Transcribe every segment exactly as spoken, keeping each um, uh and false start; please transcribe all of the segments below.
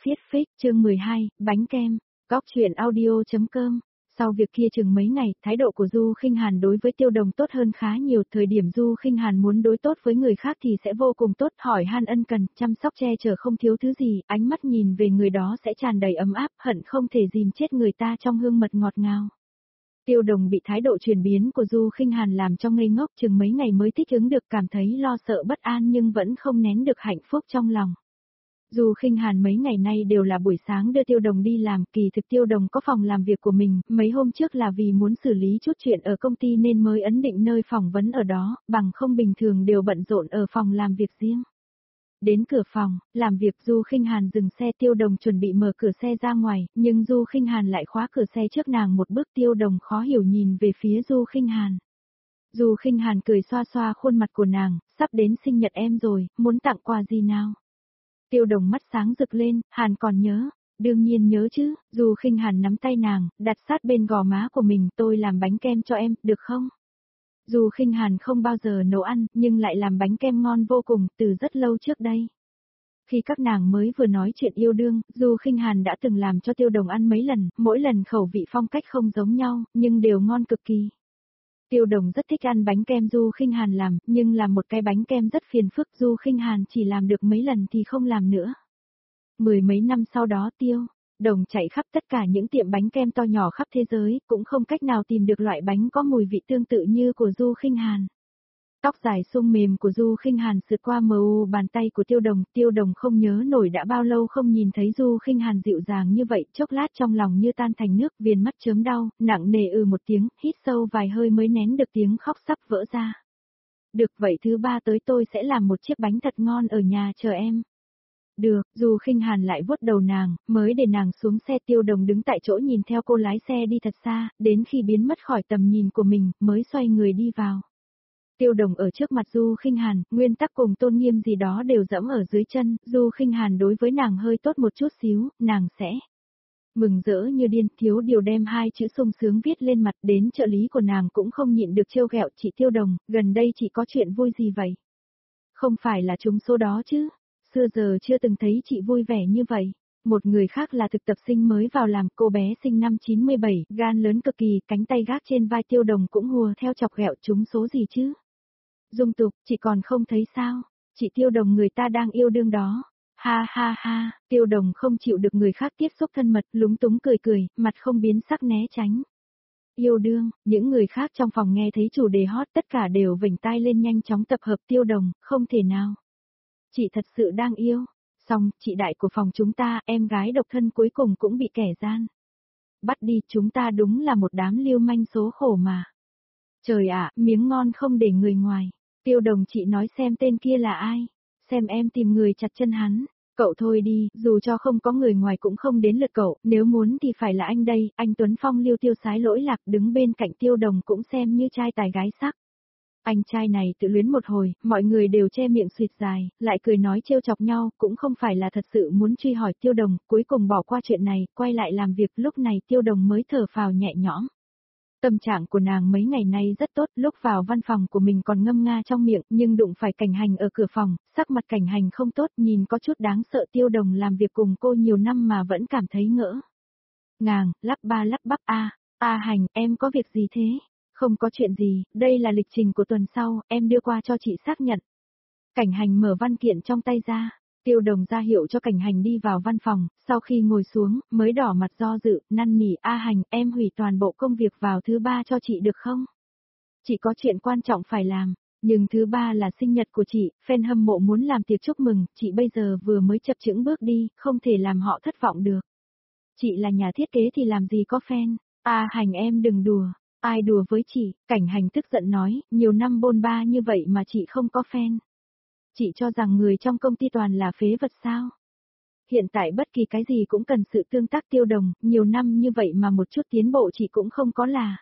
Viết phích chương mười hai, bánh kem, góc chuyện audio chấm com. Sau việc kia chừng mấy ngày, thái độ của Du Khinh Hàn đối với Tiêu Đồng tốt hơn khá nhiều. Thời điểm Du Khinh Hàn muốn đối tốt với người khác thì sẽ vô cùng tốt, hỏi han ân cần, chăm sóc che chở không thiếu thứ gì, ánh mắt nhìn về người đó sẽ tràn đầy ấm áp, hận không thể dìm chết người ta trong hương mật ngọt ngào. Tiêu Đồng bị thái độ chuyển biến của Du Khinh Hàn làm cho ngây ngốc, chừng mấy ngày mới thích ứng được, cảm thấy lo sợ bất an nhưng vẫn không nén được hạnh phúc trong lòng. Du Khinh Hàn mấy ngày nay đều là buổi sáng đưa Tiêu Đồng đi làm, kỳ thực Tiêu Đồng có phòng làm việc của mình, mấy hôm trước là vì muốn xử lý chút chuyện ở công ty nên mới ấn định nơi phỏng vấn ở đó, bằng không bình thường đều bận rộn ở phòng làm việc riêng. Đến cửa phòng, làm việc Du Khinh Hàn dừng xe, Tiêu Đồng chuẩn bị mở cửa xe ra ngoài, nhưng Du Khinh Hàn lại khóa cửa xe trước nàng một bước. Tiêu Đồng khó hiểu nhìn về phía Du Khinh Hàn. Du Khinh Hàn cười xoa xoa khuôn mặt của nàng, sắp đến sinh nhật em rồi, muốn tặng quà gì nào? Tiêu Đồng mắt sáng rực lên, Hàn còn nhớ, đương nhiên nhớ chứ. Du Khinh Hàn nắm tay nàng, đặt sát bên gò má của mình, tôi làm bánh kem cho em, được không? Du Khinh Hàn không bao giờ nấu ăn, nhưng lại làm bánh kem ngon vô cùng, từ rất lâu trước đây. Khi các nàng mới vừa nói chuyện yêu đương, Du Khinh Hàn đã từng làm cho Tiêu Đồng ăn mấy lần, mỗi lần khẩu vị phong cách không giống nhau, nhưng đều ngon cực kỳ. Tiêu Đồng rất thích ăn bánh kem Du Khinh Hàn làm, nhưng làm một cái bánh kem rất phiền phức, Du Khinh Hàn chỉ làm được mấy lần thì không làm nữa. Mười mấy năm sau đó Tiêu Đồng chạy khắp tất cả những tiệm bánh kem to nhỏ khắp thế giới, cũng không cách nào tìm được loại bánh có mùi vị tương tự như của Du Khinh Hàn. Tóc dài xung mềm của Du Khinh Hàn sượt qua mờ u bàn tay của Tiêu Đồng, Tiêu Đồng không nhớ nổi đã bao lâu không nhìn thấy Du Khinh Hàn dịu dàng như vậy, chốc lát trong lòng như tan thành nước, viền mắt chớm đau, nặng nề ừ một tiếng, hít sâu vài hơi mới nén được tiếng khóc sắp vỡ ra. Được, vậy thứ ba tới tôi sẽ làm một chiếc bánh thật ngon ở nhà chờ em. Được, Du Khinh Hàn lại vuốt đầu nàng, mới để nàng xuống xe. Tiêu Đồng đứng tại chỗ nhìn theo cô lái xe đi thật xa, đến khi biến mất khỏi tầm nhìn của mình, mới xoay người đi vào. Tiêu Đồng ở trước mặt Du Khinh Hàn, nguyên tắc cùng tôn nghiêm gì đó đều dẫm ở dưới chân, Du Khinh Hàn đối với nàng hơi tốt một chút xíu, nàng sẽ mừng rỡ như điên, thiếu điều đem hai chữ sung sướng viết lên mặt. Đến trợ lý của nàng cũng không nhịn được trêu ghẹo, chị Tiêu Đồng, gần đây chị có chuyện vui gì vậy? Không phải là trúng số đó chứ? Xưa giờ chưa từng thấy chị vui vẻ như vậy. Một người khác là thực tập sinh mới vào làm, cô bé sinh năm chín mươi bảy, gan lớn cực kỳ, cánh tay gác trên vai Tiêu Đồng cũng hùa theo chọc ghẹo, trúng số gì chứ? Dung Tục, chị còn không thấy sao? Chị Tiêu Đồng người ta đang yêu đương đó. Ha ha ha, Tiêu Đồng không chịu được người khác tiếp xúc thân mật, lúng túng cười cười, mặt không biến sắc né tránh. Yêu đương, những người khác trong phòng nghe thấy chủ đề hot tất cả đều vểnh tai lên nhanh chóng tập hợp. Tiêu Đồng, không thể nào. Chị thật sự đang yêu. Xong, chị đại của phòng chúng ta, em gái độc thân cuối cùng cũng bị kẻ gian bắt đi, chúng ta đúng là một đám lưu manh số khổ mà. Trời ạ, miếng ngon không để người ngoài. Tiêu Đồng, chị nói xem tên kia là ai, xem em tìm người chặt chân hắn. Cậu thôi đi, dù cho không có người ngoài cũng không đến lượt cậu, nếu muốn thì phải là anh đây. Anh Tuấn Phong liêu tiêu sái lỗi lạc đứng bên cạnh Tiêu Đồng cũng xem như trai tài gái sắc. Anh trai này tự luyến một hồi, mọi người đều che miệng suyệt dài, lại cười nói trêu chọc nhau, cũng không phải là thật sự muốn truy hỏi Tiêu Đồng, cuối cùng bỏ qua chuyện này, quay lại làm việc. Lúc này Tiêu Đồng mới thở phào nhẹ nhõm. Tâm trạng của nàng mấy ngày nay rất tốt, lúc vào văn phòng của mình còn ngâm nga trong miệng, nhưng đụng phải Cảnh Hành ở cửa phòng, sắc mặt Cảnh Hành không tốt, nhìn có chút đáng sợ. Tiêu Đồng làm việc cùng cô nhiều năm mà vẫn cảm thấy ngỡ ngàng, lắp ba lắp bắp. A, A Hành, em có việc gì thế? Không có chuyện gì, đây là lịch trình của tuần sau, em đưa qua cho chị xác nhận. Cảnh Hành mở văn kiện trong tay ra. Tiêu Đồng ra hiệu cho Cảnh Hành đi vào văn phòng, sau khi ngồi xuống, mới đỏ mặt do dự, năn nỉ, A Hành, em hủy toàn bộ công việc vào thứ ba cho chị được không? Chị có chuyện quan trọng phải làm, nhưng thứ ba là sinh nhật của chị, fan hâm mộ muốn làm tiệc chúc mừng, chị bây giờ vừa mới chập chững bước đi, không thể làm họ thất vọng được. Chị là nhà thiết kế thì làm gì có fan, A Hành em đừng đùa. Ai đùa với chị? Cảnh Hành tức giận nói, nhiều năm bôn ba như vậy mà chị không có fan. Chị cho rằng người trong công ty toàn là phế vật sao? Hiện tại bất kỳ cái gì cũng cần sự tương tác. Tiêu Đồng, nhiều năm như vậy mà một chút tiến bộ chị cũng không có là.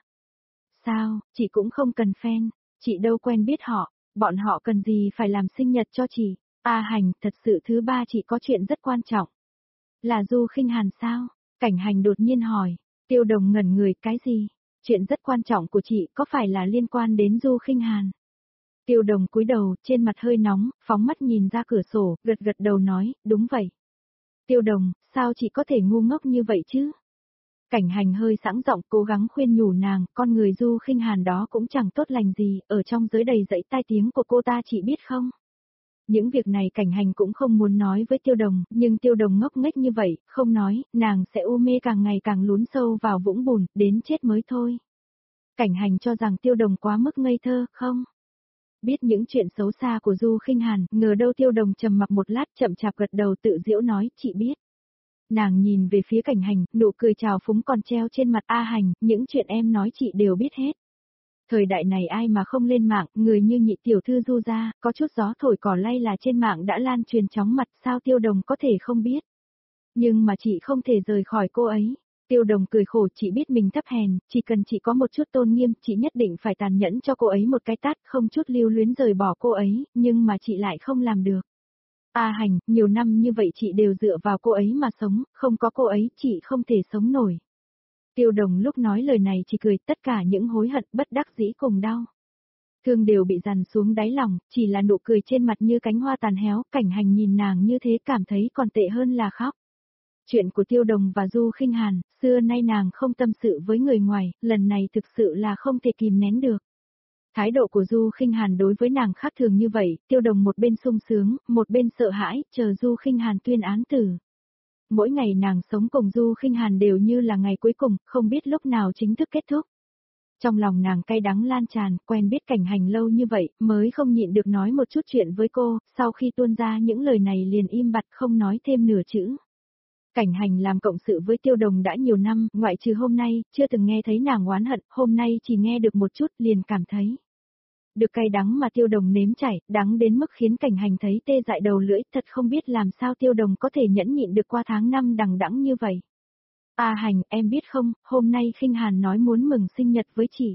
Sao, chị cũng không cần fan, chị đâu quen biết họ, bọn họ cần gì phải làm sinh nhật cho chị? A Hành, thật sự thứ ba chị có chuyện rất quan trọng. Là Du Khinh Hàn sao? Cảnh Hành đột nhiên hỏi. Tiêu Đồng ngẩn người, cái gì? Chuyện rất quan trọng của chị có phải là liên quan đến Du Khinh Hàn? Tiêu Đồng cúi đầu, trên mặt hơi nóng, phóng mắt nhìn ra cửa sổ, gật gật đầu nói, đúng vậy. Tiêu Đồng, sao chị có thể ngu ngốc như vậy chứ? Cảnh Hành hơi sẵn giọng cố gắng khuyên nhủ nàng, con người Du Khinh Hàn đó cũng chẳng tốt lành gì, ở trong giới đầy dẫy tai tiếng của cô ta chị biết không? Những việc này Cảnh Hành cũng không muốn nói với Tiêu Đồng, nhưng Tiêu Đồng ngốc nghếch như vậy, không nói, nàng sẽ u mê càng ngày càng lún sâu vào vũng bùn, đến chết mới thôi. Cảnh Hành cho rằng Tiêu Đồng quá mức ngây thơ, không? Biết những chuyện xấu xa của Du Khinh Hàn, ngờ đâu Tiêu Đồng trầm mặc một lát chậm chạp gật đầu tự giễu nói, chị biết. Nàng nhìn về phía Cảnh Hành, nụ cười trào phúng còn treo trên mặt. A Hành, những chuyện em nói chị đều biết hết. Thời đại này ai mà không lên mạng, người như nhị tiểu thư Du gia, có chút gió thổi cỏ lay là trên mạng đã lan truyền chóng mặt, sao Tiêu Đồng có thể không biết. Nhưng mà chị không thể rời khỏi cô ấy. Tiêu Đồng cười khổ, chị biết mình thấp hèn, chỉ cần chị có một chút tôn nghiêm, chị nhất định phải tàn nhẫn cho cô ấy một cái tát, không chút lưu luyến rời bỏ cô ấy, nhưng mà chị lại không làm được. A Hành, nhiều năm như vậy chị đều dựa vào cô ấy mà sống, không có cô ấy chị không thể sống nổi. Tiêu Đồng lúc nói lời này chỉ cười, tất cả những hối hận bất đắc dĩ cùng đau. Thương đều bị dằn xuống đáy lòng, chỉ là nụ cười trên mặt như cánh hoa tàn héo, Cảnh Hành nhìn nàng như thế cảm thấy còn tệ hơn là khóc. Chuyện của Tiêu Đồng và Du Khinh Hàn, xưa nay nàng không tâm sự với người ngoài, lần này thực sự là không thể kìm nén được. Thái độ của Du Khinh Hàn đối với nàng khác thường như vậy, Tiêu Đồng một bên sung sướng, một bên sợ hãi, chờ Du Khinh Hàn tuyên án tử. Mỗi ngày nàng sống cùng Du Khinh Hàn đều như là ngày cuối cùng, không biết lúc nào chính thức kết thúc. Trong lòng nàng cay đắng lan tràn, quen biết Cảnh Hành lâu như vậy, mới không nhịn được nói một chút chuyện với cô, sau khi tuôn ra những lời này liền im bặt không nói thêm nửa chữ. Cảnh Hành làm cộng sự với Tiêu Đồng đã nhiều năm, ngoại trừ hôm nay, chưa từng nghe thấy nàng oán hận, hôm nay chỉ nghe được một chút liền cảm thấy. Được cay đắng mà Tiêu Đồng nếm chảy, đắng đến mức khiến Cảnh Hành thấy tê dại đầu lưỡi, thật không biết làm sao Tiêu Đồng có thể nhẫn nhịn được qua tháng năm đằng đẵng như vậy. A Hành, em biết không, hôm nay Khinh Hàn nói muốn mừng sinh nhật với chị.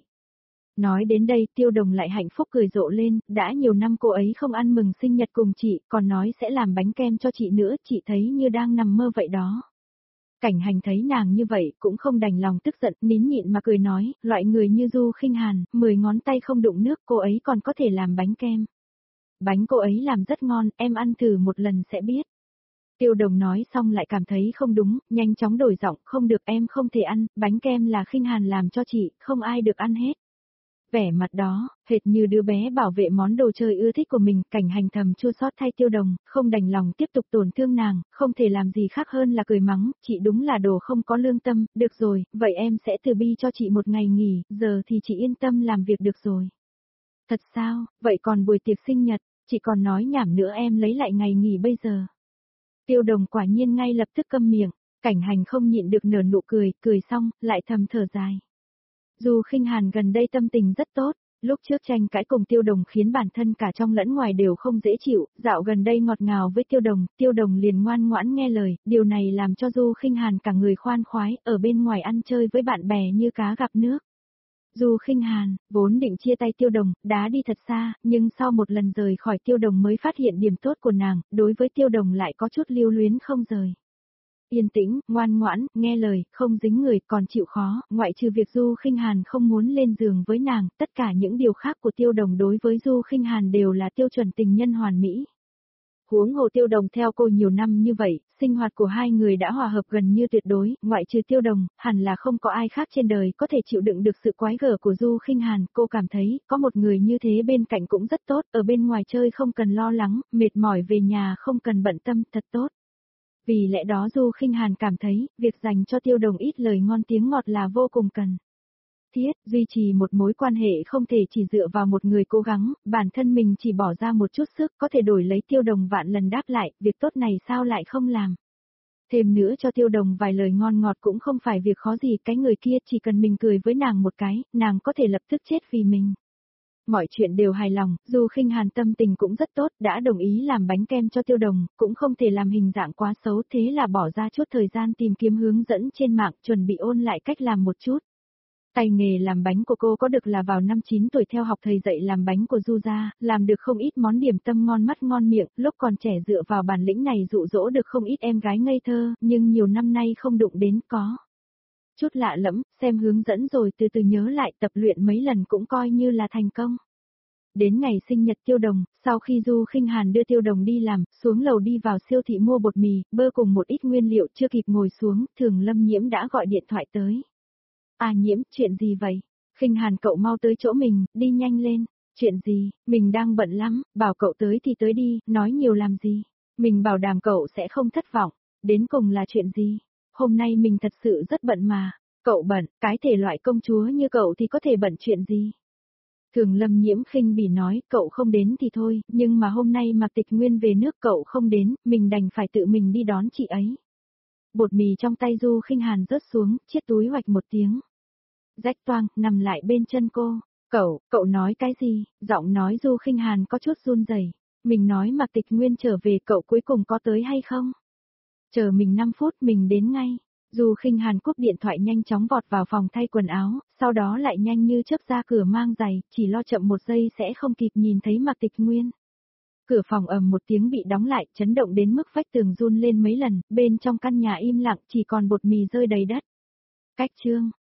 Nói đến đây Tiêu Đồng lại hạnh phúc cười rộ lên, đã nhiều năm cô ấy không ăn mừng sinh nhật cùng chị, còn nói sẽ làm bánh kem cho chị nữa, chị thấy như đang nằm mơ vậy đó. Cảnh Hành thấy nàng như vậy cũng không đành lòng tức giận, nín nhịn mà cười nói, loại người như Du Khinh Hàn, mười ngón tay không đụng nước cô ấy còn có thể làm bánh kem. Bánh cô ấy làm rất ngon, em ăn thử một lần sẽ biết. Tiêu Đồng nói xong lại cảm thấy không đúng, nhanh chóng đổi giọng, không được em không thể ăn, bánh kem là Khinh Hàn làm cho chị, không ai được ăn hết. Vẻ mặt đó, hệt như đứa bé bảo vệ món đồ chơi ưa thích của mình, Cảnh Hành thầm chua xót thay Tiêu Đồng, không đành lòng tiếp tục tổn thương nàng, không thể làm gì khác hơn là cười mắng, chị đúng là đồ không có lương tâm, được rồi, vậy em sẽ từ bi cho chị một ngày nghỉ, giờ thì chị yên tâm làm việc được rồi. Thật sao, vậy còn buổi tiệc sinh nhật, chị còn nói nhảm nữa em lấy lại ngày nghỉ bây giờ. Tiêu Đồng quả nhiên ngay lập tức câm miệng, Cảnh Hành không nhịn được nở nụ cười, cười xong, lại thầm thở dài. Du Khinh Hàn gần đây tâm tình rất tốt, lúc trước tranh cãi cùng Tiêu Đồng khiến bản thân cả trong lẫn ngoài đều không dễ chịu, dạo gần đây ngọt ngào với Tiêu Đồng, Tiêu Đồng liền ngoan ngoãn nghe lời, điều này làm cho Du Khinh Hàn cả người khoan khoái, ở bên ngoài ăn chơi với bạn bè như cá gặp nước. Du Khinh Hàn, vốn định chia tay Tiêu Đồng, đá đi thật xa, nhưng sau một lần rời khỏi Tiêu Đồng mới phát hiện điểm tốt của nàng, đối với Tiêu Đồng lại có chút lưu luyến không rời. Yên tĩnh, ngoan ngoãn, nghe lời, không dính người, còn chịu khó, ngoại trừ việc Du Khinh Hàn không muốn lên giường với nàng, tất cả những điều khác của Tiêu Đồng đối với Du Khinh Hàn đều là tiêu chuẩn tình nhân hoàn mỹ. Huống hồ Tiêu Đồng theo cô nhiều năm như vậy, sinh hoạt của hai người đã hòa hợp gần như tuyệt đối, ngoại trừ Tiêu Đồng, hẳn là không có ai khác trên đời có thể chịu đựng được sự quái gở của Du Khinh Hàn, cô cảm thấy, có một người như thế bên cạnh cũng rất tốt, ở bên ngoài chơi không cần lo lắng, mệt mỏi về nhà không cần bận tâm, thật tốt. Vì lẽ đó Du Khinh Hàn cảm thấy, việc dành cho Tiêu Đồng ít lời ngon tiếng ngọt là vô cùng cần thiết, duy trì một mối quan hệ không thể chỉ dựa vào một người cố gắng, bản thân mình chỉ bỏ ra một chút sức có thể đổi lấy Tiêu Đồng vạn lần đáp lại, việc tốt này sao lại không làm. Thêm nữa cho Tiêu Đồng vài lời ngon ngọt cũng không phải việc khó gì, cái người kia chỉ cần mình cười với nàng một cái, nàng có thể lập tức chết vì mình. Mọi chuyện đều hài lòng, Du Khinh Hàn tâm tình cũng rất tốt, đã đồng ý làm bánh kem cho Tiêu Đồng, cũng không thể làm hình dạng quá xấu, thế là bỏ ra chút thời gian tìm kiếm hướng dẫn trên mạng, chuẩn bị ôn lại cách làm một chút. Tay nghề làm bánh của cô có được là vào năm chín tuổi theo học thầy dạy làm bánh của Du gia, làm được không ít món điểm tâm ngon mắt ngon miệng, lúc còn trẻ dựa vào bản lĩnh này dụ dỗ được không ít em gái ngây thơ, nhưng nhiều năm nay không đụng đến có chút lạ lẫm, xem hướng dẫn rồi từ từ nhớ lại tập luyện mấy lần cũng coi như là thành công. Đến ngày sinh nhật Tiêu Đồng, sau khi Du Khinh Hàn đưa Tiêu Đồng đi làm, xuống lầu đi vào siêu thị mua bột mì, bơ cùng một ít nguyên liệu, chưa kịp ngồi xuống, Thường Lâm Nhiễm đã gọi điện thoại tới. À Nhiễm, chuyện gì vậy? Khinh Hàn cậu mau tới chỗ mình, đi nhanh lên. Chuyện gì, mình đang bận lắm, bảo cậu tới thì tới đi, nói nhiều làm gì. Mình bảo đảm cậu sẽ không thất vọng. Đến cùng là chuyện gì? Hôm nay mình thật sự rất bận mà. Cậu bận, cái thể loại công chúa như cậu thì có thể bận chuyện gì? Thường Lâm Nhiễm khinh bỉ nói, cậu không đến thì thôi, nhưng mà hôm nay Mạc Tịch Nguyên về nước cậu không đến, mình đành phải tự mình đi đón chị ấy. Bột mì trong tay Du Khinh Hàn rớt xuống, chiếc túi hoạch một tiếng. Rách toang, nằm lại bên chân cô. Cậu, cậu nói cái gì? Giọng nói Du Khinh Hàn có chút run rẩy. Mình nói Mạc Tịch Nguyên trở về cậu cuối cùng có tới hay không? Chờ mình năm phút mình đến ngay. Du Khinh Hàn cúp điện thoại nhanh chóng vọt vào phòng thay quần áo, sau đó lại nhanh như chớp ra cửa mang giày, chỉ lo chậm một giây sẽ không kịp nhìn thấy Mạc Tịch Nguyên. Cửa phòng ầm một tiếng bị đóng lại, chấn động đến mức vách tường run lên mấy lần, bên trong căn nhà im lặng chỉ còn bột mì rơi đầy đất. Cách chương